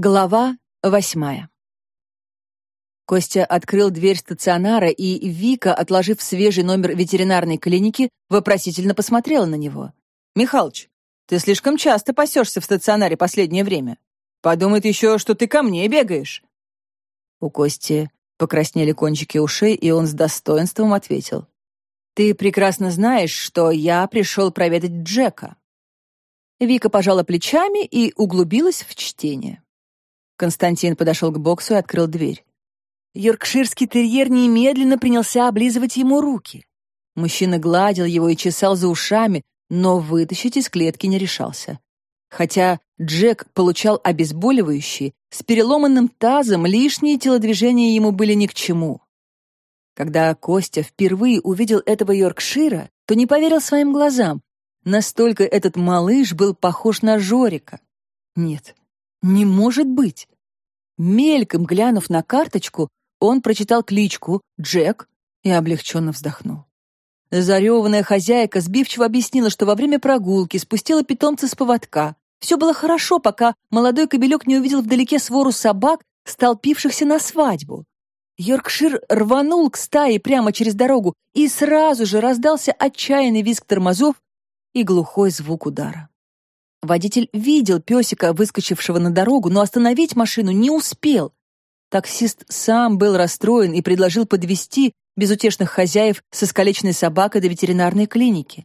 Глава 8. Костя открыл дверь стационара, и Вика, отложив свежий номер ветеринарной клиники, вопросительно посмотрела на него. «Михалыч, ты слишком часто пасешься в стационаре последнее время. Подумает еще, что ты ко мне бегаешь». У Кости покраснели кончики ушей, и он с достоинством ответил. «Ты прекрасно знаешь, что я пришел проведать Джека». Вика пожала плечами и углубилась в чтение. Константин подошел к боксу и открыл дверь. Йоркширский терьер немедленно принялся облизывать ему руки. Мужчина гладил его и чесал за ушами, но вытащить из клетки не решался. Хотя Джек получал обезболивающие, с переломанным тазом лишние телодвижения ему были ни к чему. Когда Костя впервые увидел этого Йоркшира, то не поверил своим глазам. Настолько этот малыш был похож на Жорика. Нет, не может быть. Мельком глянув на карточку, он прочитал кличку Джек и облегченно вздохнул. Зареванная хозяйка сбивчиво объяснила, что во время прогулки спустила питомца с поводка. Все было хорошо, пока молодой кобелек не увидел вдалеке свору собак, столпившихся на свадьбу. Йоркшир рванул к стае прямо через дорогу, и сразу же раздался отчаянный визг тормозов и глухой звук удара. Водитель видел песика, выскочившего на дорогу, но остановить машину не успел. Таксист сам был расстроен и предложил подвезти безутешных хозяев с искалеченной собакой до ветеринарной клиники.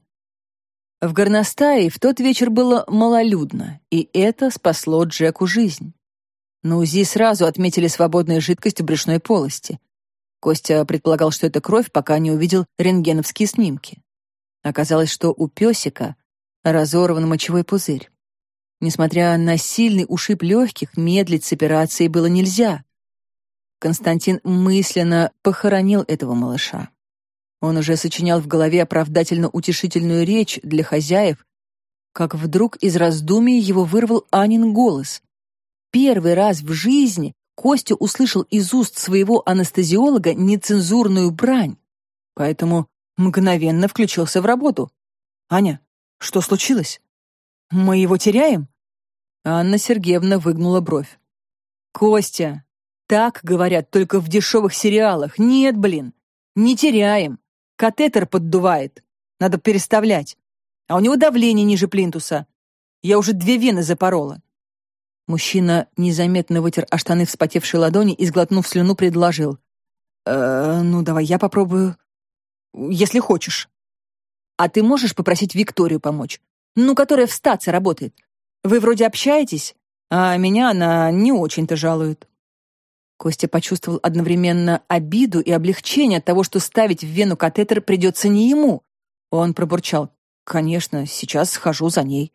В горностае в тот вечер было малолюдно, и это спасло Джеку жизнь. На УЗИ сразу отметили свободную жидкость в брюшной полости. Костя предполагал, что это кровь, пока не увидел рентгеновские снимки. Оказалось, что у песика разорван мочевой пузырь. Несмотря на сильный ушиб легких, медлить с операцией было нельзя. Константин мысленно похоронил этого малыша. Он уже сочинял в голове оправдательно-утешительную речь для хозяев, как вдруг из раздумий его вырвал Анин голос. Первый раз в жизни Костя услышал из уст своего анестезиолога нецензурную брань, поэтому мгновенно включился в работу. «Аня, что случилось? Мы его теряем?» Анна Сергеевна выгнула бровь. «Костя, так говорят только в дешевых сериалах. Нет, блин, не теряем. Катетер поддувает. Надо переставлять. А у него давление ниже плинтуса. Я уже 2 вены запорола». Мужчина незаметно вытер о штаны вспотевшие ладони и, сглотнув слюну, предложил. «Ну, давай я попробую. Если хочешь». «А ты можешь попросить Викторию помочь? Ну, которая в стаце работает. Вы вроде общаетесь, а меня она не очень-то жалует». Костя почувствовал одновременно обиду и облегчение от того, что ставить в вену катетер придется не ему. Он пробурчал. «Конечно, сейчас схожу за ней».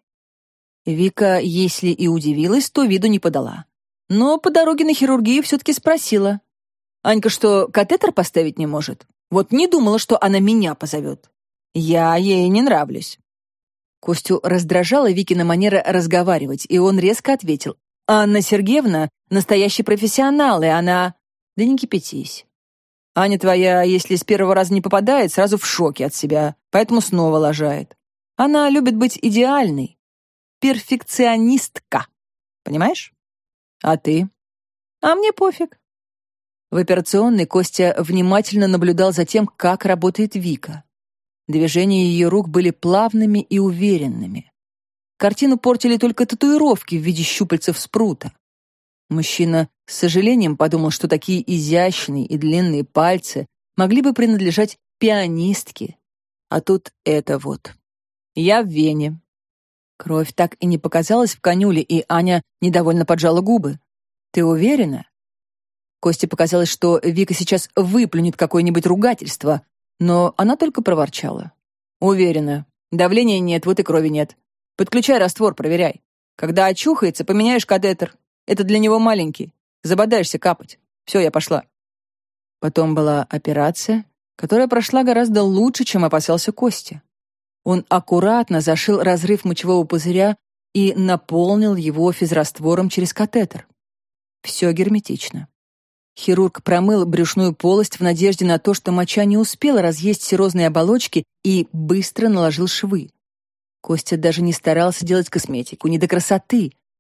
Вика, если и удивилась, то виду не подала. Но по дороге на хирургию все-таки спросила. «Анька что, катетер поставить не может? Вот не думала, что она меня позовет. Я ей не нравлюсь». Костю раздражала Викина манера разговаривать, и он резко ответил. «Анна Сергеевна — настоящий профессионал, и она...» «Да не кипятись. Аня твоя, если с первого раза не попадает, сразу в шоке от себя, поэтому снова лажает. Она любит быть идеальной. Перфекционистка. Понимаешь? А ты?» «А мне пофиг». В операционной Костя внимательно наблюдал за тем, как работает Вика. Движения ее рук были плавными и уверенными. Картину портили только татуировки в виде щупальцев спрута. Мужчина с сожалением подумал, что такие изящные и длинные пальцы могли бы принадлежать пианистке. А тут это вот. «Я в вене». Кровь так и не показалась в канюле, и Аня недовольно поджала губы. «Ты уверена?» Косте показалось, что Вика сейчас выплюнет какое-нибудь ругательство, но она только проворчала. «Уверена. Давления нет, вот и крови нет. Подключай раствор, проверяй. Когда очухается, поменяешь катетер. Это для него маленький. Забодаешься капать. Все, я пошла». Потом была операция, которая прошла гораздо лучше, чем опасался Костя. Он аккуратно зашил разрыв мочевого пузыря и наполнил его физраствором через катетер. Все герметично. Хирург промыл брюшную полость в надежде на то, что моча не успела разъесть серозные оболочки, и быстро наложил швы. Костя даже не старался делать косметику, не до красоты.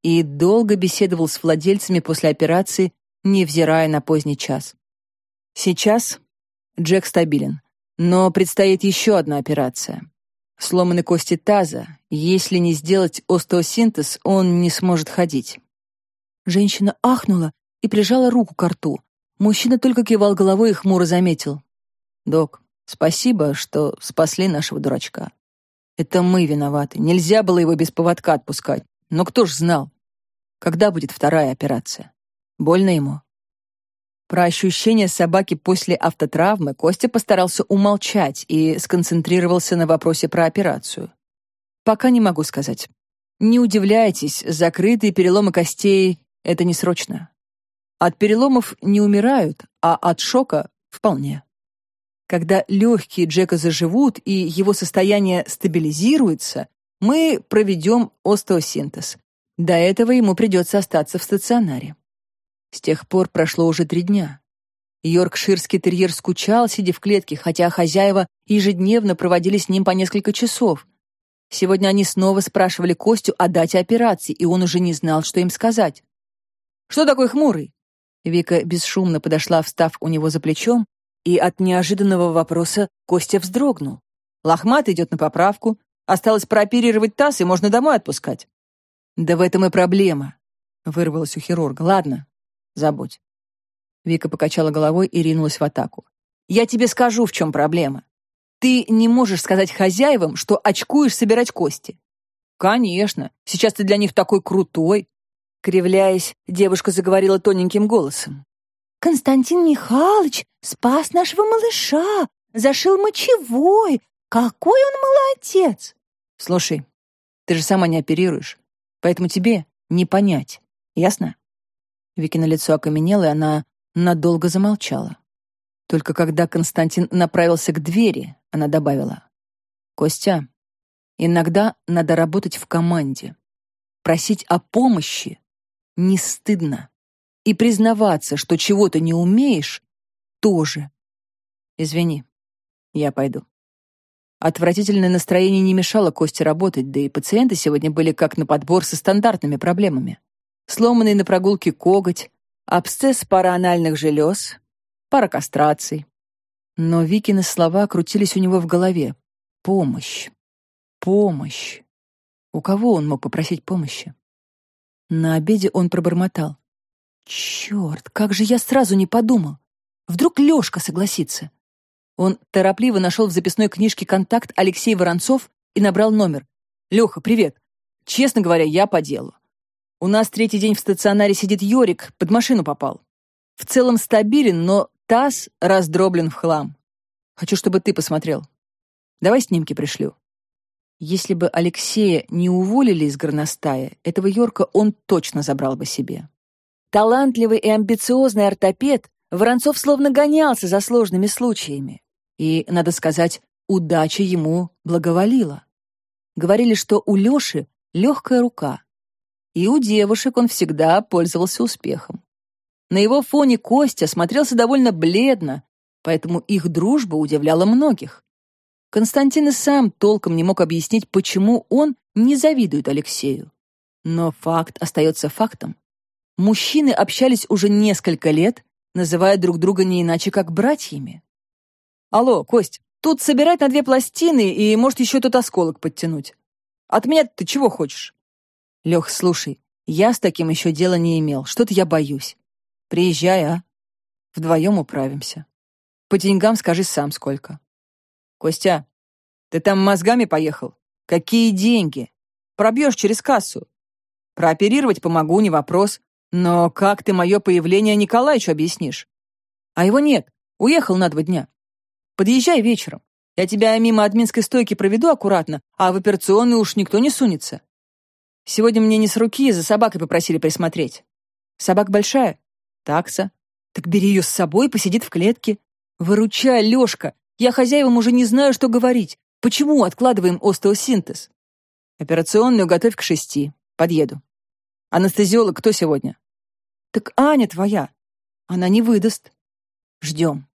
и долго беседовал с владельцами после операции, невзирая на поздний час. Сейчас Джек стабилен, но предстоит еще одна операция. Сломаны кости таза. Если не сделать остеосинтез, он не сможет ходить. Женщина ахнула и прижала руку к рту. Мужчина только кивал головой и хмуро заметил: «Док, спасибо, что спасли нашего дурачка. Это мы виноваты. Нельзя было его без поводка отпускать. Но кто ж знал? Когда будет вторая операция? Больно ему?» Про ощущения собаки после автотравмы Костя постарался умолчать и сконцентрировался на вопросе про операцию. «Пока не могу сказать. Не удивляйтесь, закрытые переломы костей — это не срочно. От переломов не умирают, а от шока — вполне. Когда легкие Джека заживут и его состояние стабилизируется, мы проведем остеосинтез. До этого ему придется остаться в стационаре». С тех пор прошло уже 3 дня. Йоркширский терьер скучал, сидя в клетке, хотя хозяева ежедневно проводили с ним по несколько часов. Сегодня они снова спрашивали Костю о дате операции, и он уже не знал, что им сказать. «Что такой хмурый?» Вика бесшумно подошла, встав у него за плечом, и от неожиданного вопроса Костя вздрогнул. «Лохматый идет на поправку, осталось прооперировать таз, и можно домой отпускать». «Да в этом и проблема», — вырвалось у хирурга. «Ладно, забудь». Вика покачала головой и ринулась в атаку. «Я тебе скажу, в чем проблема. Ты не можешь сказать хозяевам, что очкуешь собирать кости». «Конечно, сейчас ты для них такой крутой», — кривляясь, девушка заговорила тоненьким голосом. «Константин Михайлович спас нашего малыша, зашил мочевой. Какой он молодец!» «Слушай, ты же сама не оперируешь, поэтому тебе не понять. Ясно?» Викино лицо окаменело, и она надолго замолчала. Только когда Константин направился к двери, она добавила: «Костя, иногда надо работать в команде. Просить о помощи не стыдно. И признаваться, что чего-то не умеешь, тоже. Извини, я пойду». Отвратительное настроение не мешало Косте работать, да и пациенты сегодня были как на подбор со стандартными проблемами. Сломанный на прогулке коготь, абсцесс параанальных желез, пара кастраций. Но Викины слова крутились у него в голове. Помощь. Помощь. У кого он мог попросить помощи? На обеде он пробормотал: «Черт, как же я сразу не подумал! Вдруг Лёшка согласится?» Он торопливо нашел в записной книжке контакт Алексей Воронцов и набрал номер. «Лёха, привет. Честно говоря, я по делу. У нас 3-й день в стационаре сидит Йорик, под машину попал. В целом стабилен, но таз раздроблен в хлам. Хочу, чтобы ты посмотрел. Давай снимки пришлю». Если бы Алексея не уволили из горностая, этого Йорка он точно забрал бы себе. Талантливый и амбициозный ортопед, Воронцов словно гонялся за сложными случаями. И, надо сказать, удача ему благоволила. Говорили, что у Лёши легкая рука. И у девушек он всегда пользовался успехом. На его фоне Костя смотрелся довольно бледно, поэтому их дружба удивляла многих. Константин и сам толком не мог объяснить, почему он не завидует Алексею. Но факт остается фактом. Мужчины общались уже несколько лет, называя друг друга не иначе, как братьями. «Алло, Кость, тут собирать на 2 пластины и, может, еще тот осколок подтянуть. От меня ты чего хочешь?» «Лех, слушай, я с таким еще дела не имел. Что-то я боюсь. Приезжай, а? Вдвоем управимся. По деньгам скажи сам сколько». «Костя, ты там мозгами поехал? Какие деньги? Пробьешь через кассу. Прооперировать помогу, не вопрос. Но как ты мое появление Николаичу объяснишь? А его нет, уехал на 2 дня. Подъезжай вечером. Я тебя мимо админской стойки проведу аккуратно, а в операционную уж никто не сунется. Сегодня мне не с руки, за собакой попросили присмотреть. Собака большая? Такса. Так бери ее с собой, посидит в клетке. Выручай, Лешка. Я хозяевам уже не знаю, что говорить. Почему откладываем остеосинтез? Операционную готовь к 6. Подъеду. Анестезиолог кто сегодня? Так Аня твоя. Она не выдаст. Ждем.